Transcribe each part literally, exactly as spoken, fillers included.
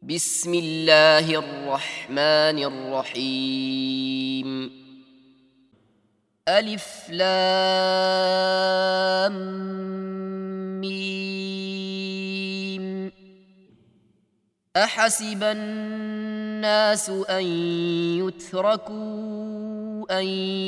بسم الله الرحمن الرحيم. ألف لام ميم. أحسب الناس أن يتركوا أن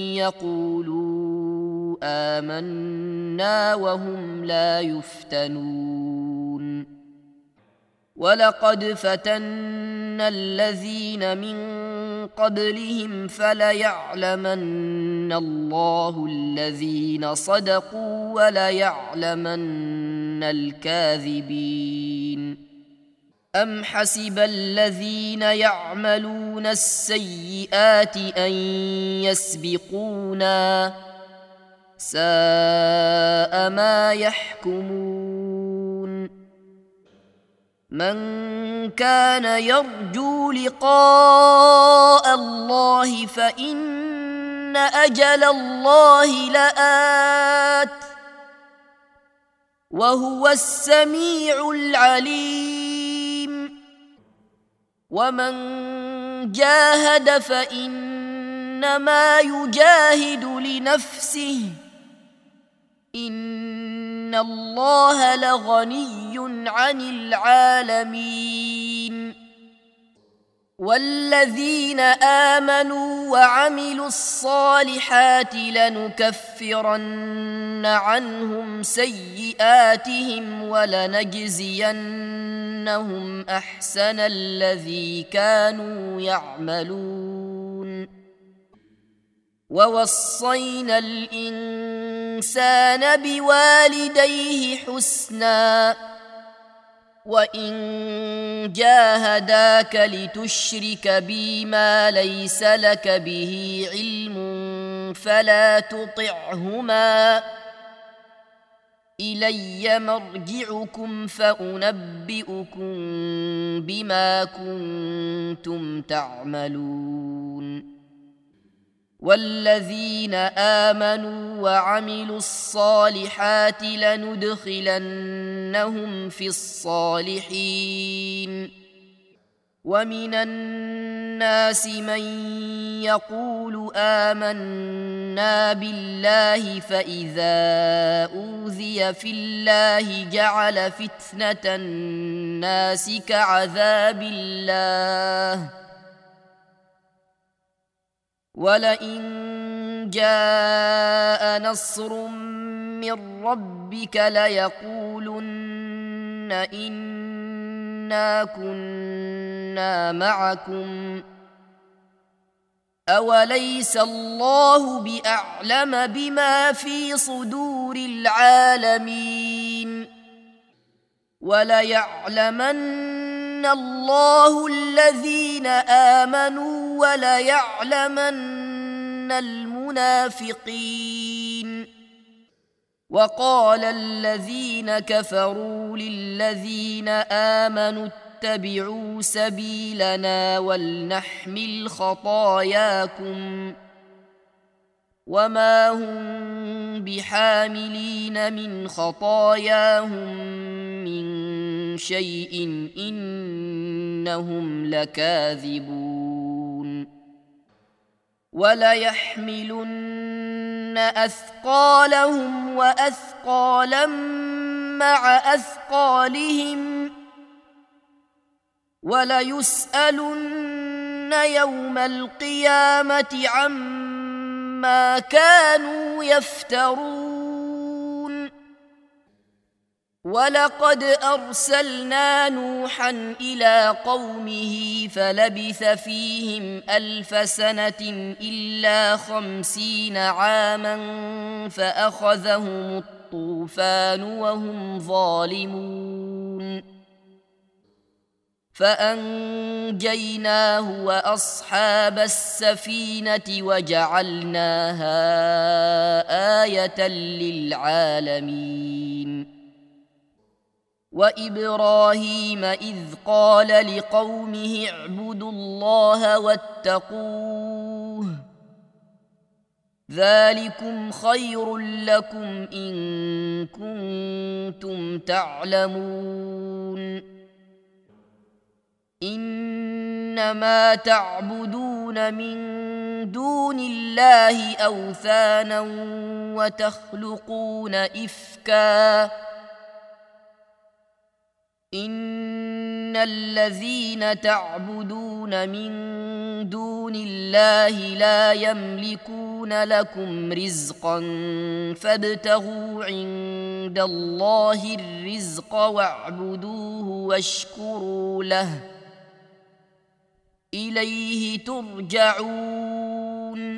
يقولوا آمنا وهم لا يفتنون. ولقد فتنا الذين من قبلهم فليعلمن الله الذين صدقوا وليعلمن الكاذبين. أم حسب الذين يعملون السيئات أن يسبقونا ساء ما يحكمون. من كان يرجو لقاء الله فإن أجل الله لآت وهو السميع العليم. ومن جاهد فإنما يجاهد لنفسه إن الله لغني عن العالمين. والذين آمنوا وعملوا الصالحات لنكفرن عنهم سيئاتهم ولنجزينهم أحسن الذي كانوا يعملون. ووصينا الإنسان بوالديه حسنا وإن جاهداك لتشرك بي ما ليس لك به علم فلا تطعهما إلي مرجعكم فأنبئكم بما كنتم تعملون. والذين آمنوا وعملوا الصالحات لندخلنهم في الصالحين. ومن الناس من يقول آمنا بالله فإذا أوذي في الله جعل فتنة الناس كعذاب الله ولئن جاء نصر من ربك ليقولن إنا كنا معكم أوليس الله بأعلم بما في صدور العالمين. وليعلمن الله الذين آمنوا وليعلمن المنافقين. وقال الذين كفروا للذين آمنوا اتبعوا سبيلنا ولنحمل خطاياكم وما هم بحاملين من خطاياهم من شيء إنهم لكاذبون. وليحملن أثقالهم وأثقالا مع أثقالهم وليسألن يوم القيامة عما كانوا يفترون. ولقد أرسلنا نوحا إلى قومه فلبث فيهم ألف سنة إلا خمسين عاما فأخذهم الطوفان وهم ظالمون فأنجيناه وأصحاب السفينة وجعلناها آية للعالمين. وإبراهيم إذ قال لقومه اعبدوا الله واتقوه ذلكم خير لكم إن كنتم تعلمون. إنما تعبدون من دون الله أوثانا وتخلقون إفكا إن الذين تعبدون من دون الله لا يملكون لكم رزقا فابتغوا عند الله الرزق واعبدوه واشكروا له إليه ترجعون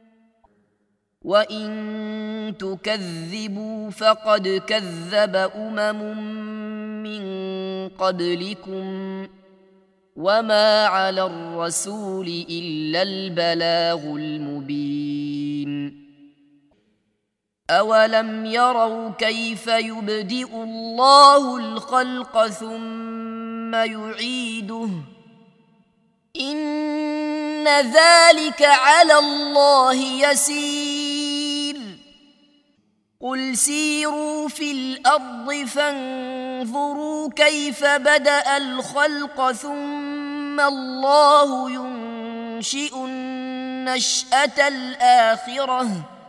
وإن تكذبوا فقد كذب أمم من قبلكم وما على الرسول إلا البلاغ المبين أولم يروا كيف يبدئ الله الخلق ثم يعيده إن ذلك على الله يسير قل سيروا في الأرض فانظروا كيف بدأ الخلق ثم الله ينشئ النشأة الآخرة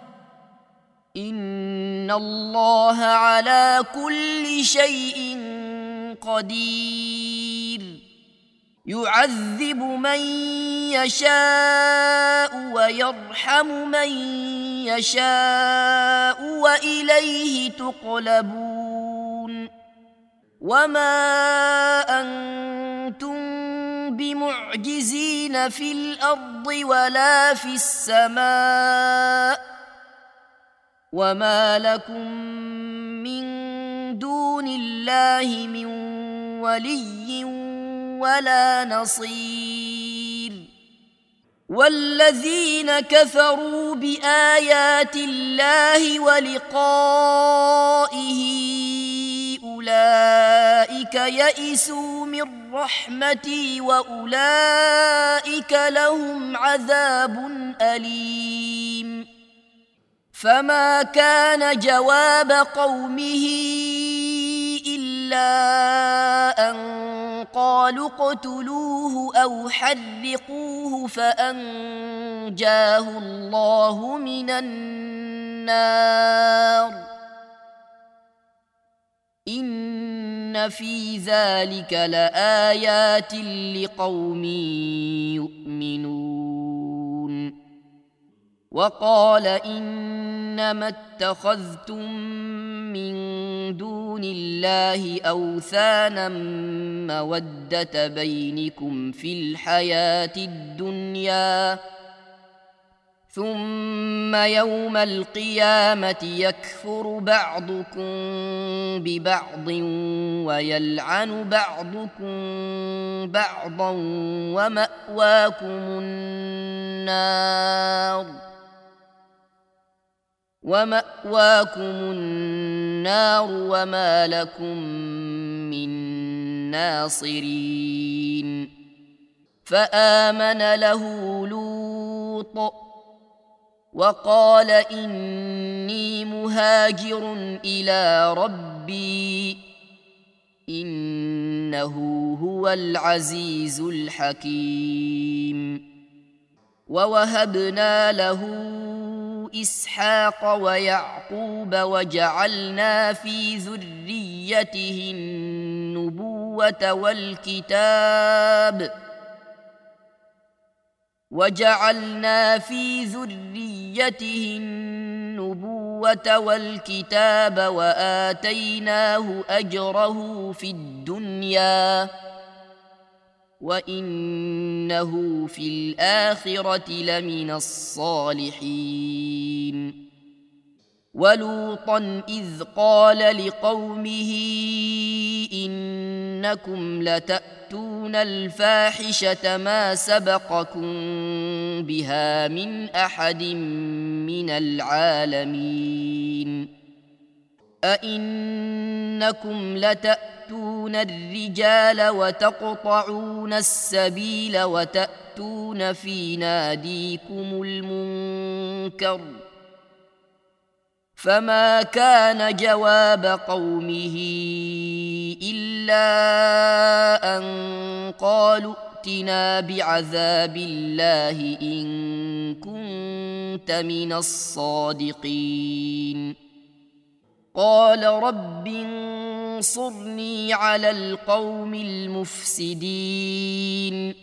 إن الله على كل شيء قدير يعذب من يشاء ويرحم من يشاء وإليه تقلبون وما أنتم بمعجزين في الأرض ولا في السماء وما لكم من دون الله من ولي ولا نصير والذين كفروا بآيات الله ولقائه أولئك يئسوا من رحمتي وأولئك لهم عذاب أليم فما كان جواب قومه إلا أن قالوا اقتلوه أو حرقوه فأنجاه الله من النار إن في ذلك لآيات لقوم يؤمنون وقال إنما اتخذتم من دون الله أوثانا مودة بينكم في الحياة الدنيا ثم يوم القيامة يكفر بعضكم ببعض ويلعن بعضكم بعضا ومأواكم النار ومأواكم النار وما لكم من ناصرين فآمن له لوط وقال إني مهاجر إلى ربي إنه هو العزيز الحكيم ووهبنا له إسحاق ويعقوب وجعلنا في ذريته النبوة والكتاب وجعلنا في ذريته النبوة والكتاب وآتيناه أجره في الدنيا وإنه في الآخرة لمن الصالحين ولوطا إذ قال لقومه إنكم لتأتون الفاحشة ما سبقكم بها من أحد من العالمين أئنكم لتأتون الرجال وتقطعون السبيل وتأتون في ناديكم المنكر فما كان جواب قومه إلا أن قالوا ائتنا بعذاب الله إن كنت من الصادقين قال رب انصرني على القوم المفسدين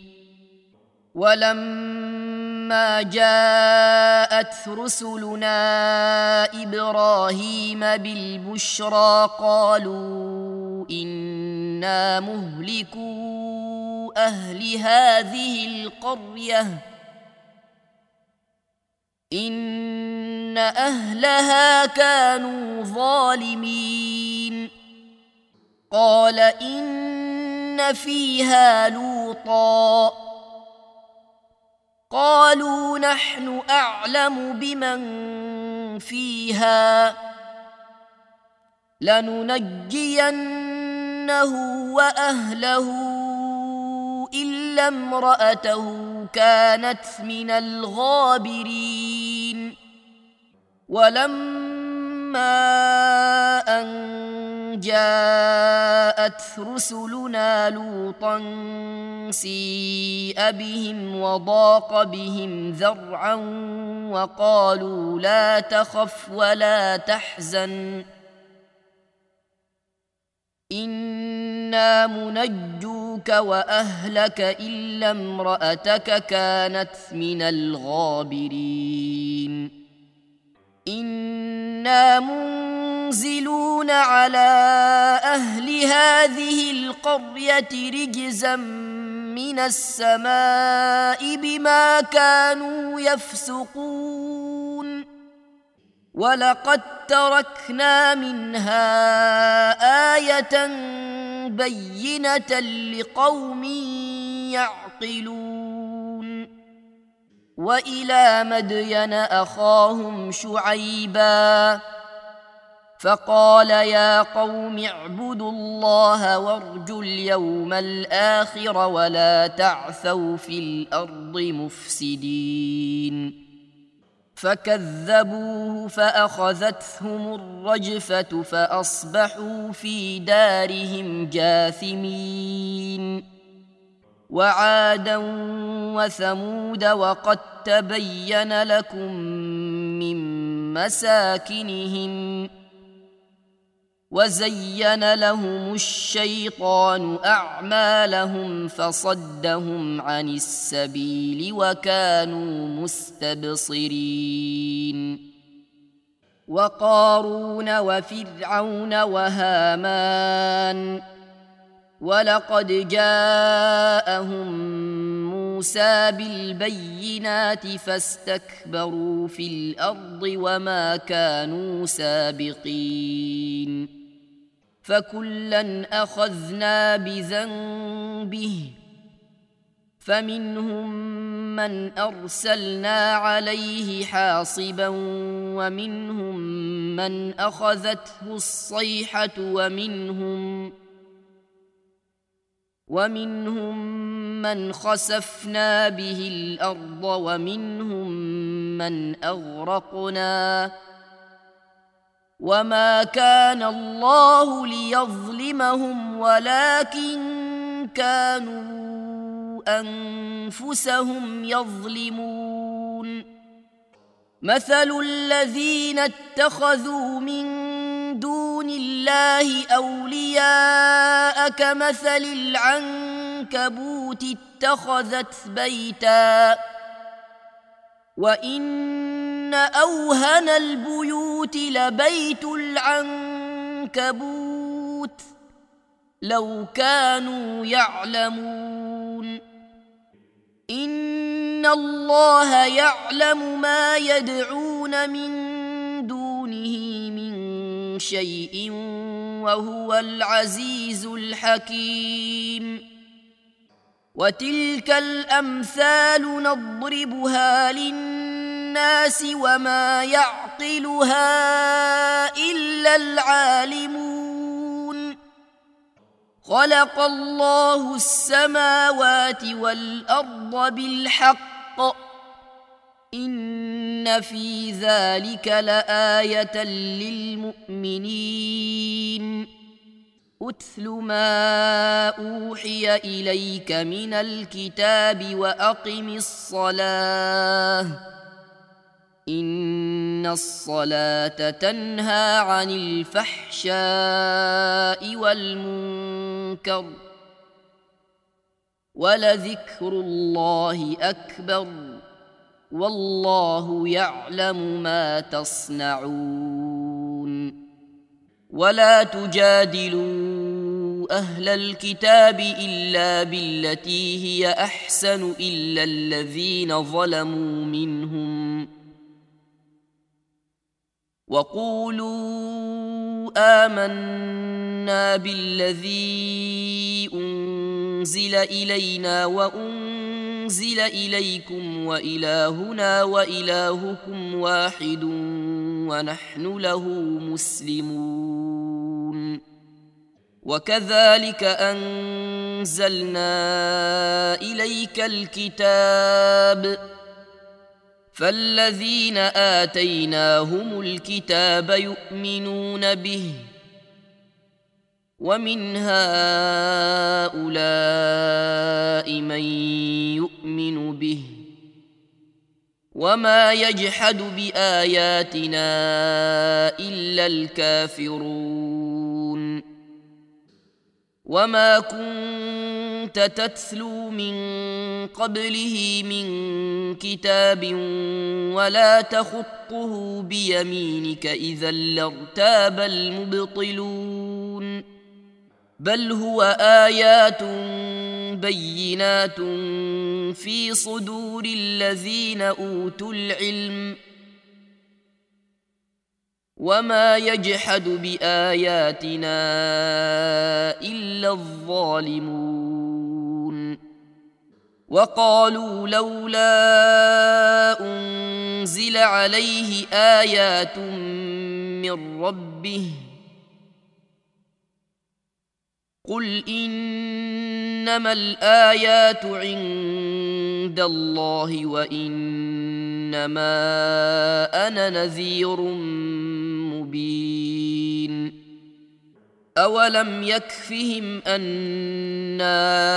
ولما جاءت رسلنا إبراهيم بالبشرى قالوا إنا مهلكو أهل هذه القرية إن أهلها كانوا ظالمين قال إن فيها لوطا قالوا نحن أعلم بمن فيها لننجينه وأهله إلا امرأته كانت من الغابرين ولما أن جاءت رسلنا لوطا سيء بهم وضاق بهم ذرعا وقالوا لا تخف ولا تحزن إنا منجوك وأهلك إلا امرأتك كانت من الغابرين إنا منزلون على أهل هذه القرية رجزا من السماء بما كانوا يفسقون ولقد تركنا منها آية بينة لقوم يعقلون وإلى مدين أخاهم شعيبا فقال يا قوم اعبدوا الله وارجوا اليوم الآخر ولا تعثوا في الأرض مفسدين فكذبوه فأخذتهم الرجفة فأصبحوا في دارهم جاثمين وعادا وثمود وقد تبين لكم من مساكنهم وزين لهم الشيطان أعمالهم فصدهم عن السبيل وكانوا مستبصرين وقارون وفرعون وهامان ولقد جاءهم موسى بالبينات فاستكبروا في الأرض وما كانوا سابقين فكلا أخذنا بذنبه فمنهم من أرسلنا عليه حاصبا ومنهم من أخذته الصيحة ومنهم ومنهم من خسفنا به الأرض ومنهم من أغرقنا وما كان الله ليظلمهم ولكن كانوا أنفسهم يظلمون مثل الذين اتخذوا من دون الله أولياء كمثل العنكبوت اتخذت بيتا وإن أوهن البيوت لبيت العنكبوت لو كانوا يعلمون إن الله يعلم ما يدعون من دونه من شيء وهو العزيز الحكيم وتلك الأمثال نضربها للناس وما يعقلها إلا العالمون خلق الله السماوات والأرض بالحق إن في ذلك لآية للمؤمنين أتل ما أوحي إليك من الكتاب وأقم الصلاة إن الصلاة تنهى عن الفحشاء والمنكر ولذكر الله أكبر والله يعلم ما تصنعون ولا تجادلوا أهل الكتاب إلا بالتي هي أحسن إلا الذين ظلموا منهم وقولوا آمنا بالذي أنزل إلينا وأنزل إليكم وإلهنا وإلهكم واحد ونحن له مسلمون وكذلك أنزلنا إليك الكتاب فالذين آتيناهم الكتاب يؤمنون به ومن هؤلاء من يؤمن به وما يجحد بآياتنا إلا الكافرون وما كنت تتلو من قبله من كتاب ولا تخطه بيمينك إذا لارتاب المبطلون بل هو آيات بينات في صدور الذين أوتوا العلم وما يجحد بآياتنا إلا الظالمون وقالوا لولا أنزل عليه آيات من ربه قل إنما الآيات عند الله وإنما أنا نذير مبين أولم يكفهم أنا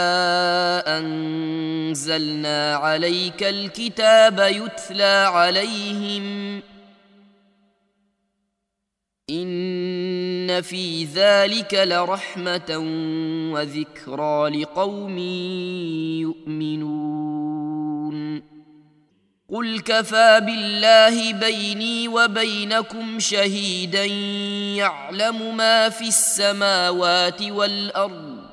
أنزلنا عليك الكتاب يتلى عليهم إن في ذلك لرحمة وذكرى لقوم يؤمنون قل كفى بالله بيني وبينكم شهيدا يعلم ما في السماوات والأرض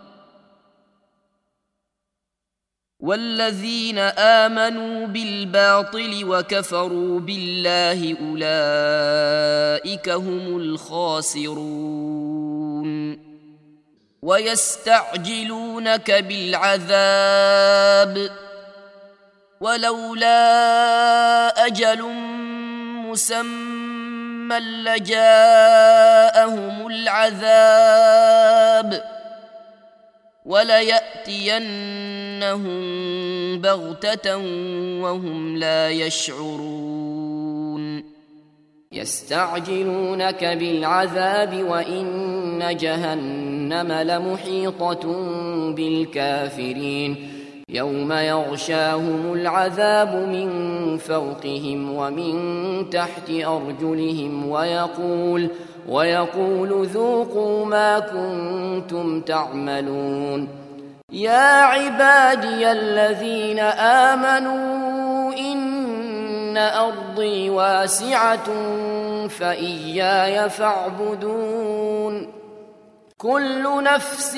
والذين آمنوا بالباطل وكفروا بالله أولئك هم الخاسرون ويستعجلونك بالعذاب ولولا أجل مسمى لجاءهم العذاب وليأتينهم بغتة وهم لا يشعرون يستعجلونك بالعذاب وإن جهنم لمحيطة بالكافرين يوم يغشاهم العذاب من فوقهم ومن تحت أرجلهم ويقول ويقول ذوقوا ما كنتم تعملون يا عبادي الذين آمنوا إن أرضي واسعة فإياي فاعبدون كل نفس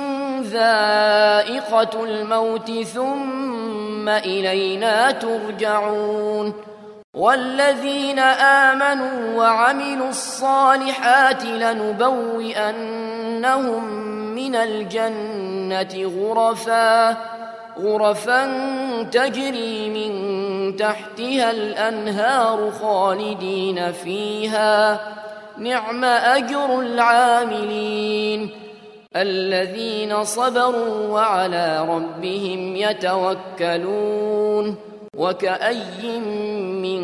ذائقة الموت ثم إلينا ترجعون والذين آمنوا وعملوا الصالحات لنبوئنهم من الجنة غرفا غرفا تجري من تحتها الأنهار خالدين فيها نعم أجر العاملين الذين صبروا وعلى ربهم يتوكلون وكأي من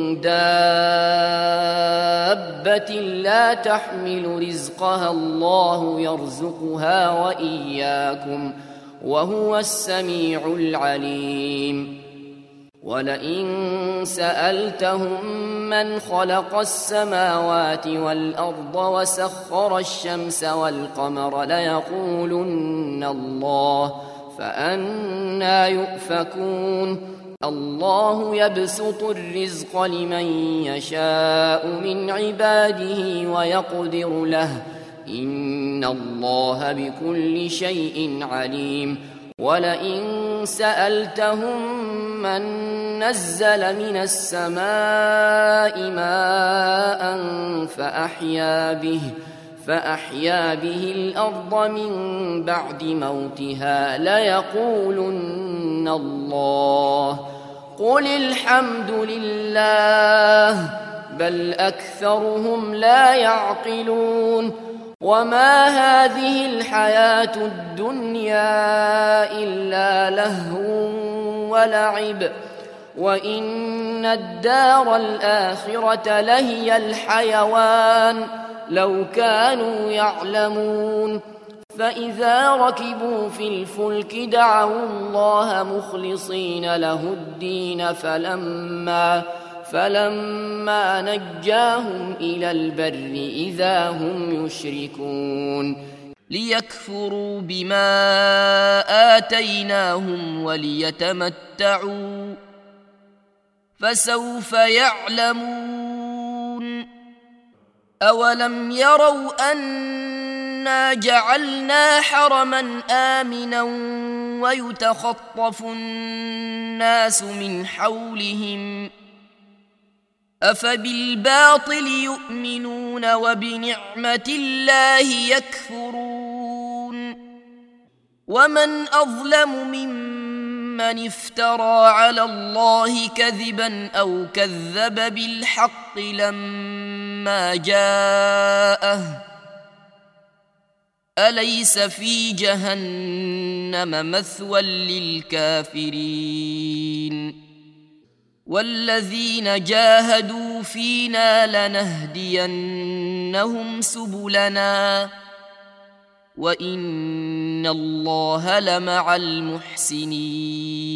دابة لا تحمل رزقها الله يرزقها وإياكم وهو السميع العليم ولئن سألتهم من خلق السماوات والأرض وسخر الشمس والقمر ليقولن الله فأنى يؤفكون الله يبسط الرزق لمن يشاء من عباده ويقدر له إن الله بكل شيء عليم ولئن سألتهم من نزل من السماء ماء فأحيا به فأحيا به الأرض من بعد موتها ليقولن الله قل الحمد لله بل أكثرهم لا يعقلون وما هذه الحياة الدنيا إلا لهو ولعب وإن الدار الآخرة لهي الحيوان لو كانوا يعلمون فإذا ركبوا في الفلك دعوا الله مخلصين له الدين فلما فلما نجاهم إلى البر إذا هم يشركون ليكفروا بما آتيناهم وليتمتعوا فسوف يعلمون أولم يروا أنا جعلنا حرما آمنا ويتخطف الناس من حولهم أفبالباطل يؤمنون وبنعمة الله يكفرون ومن أظلم ممن افترى على الله كذبا أو كذب بالحق لما جاءه أليس في جهنم مثوى للكافرين والذين جاهدوا فينا لنهدينهم سبلنا وإن الله لمع المحسنين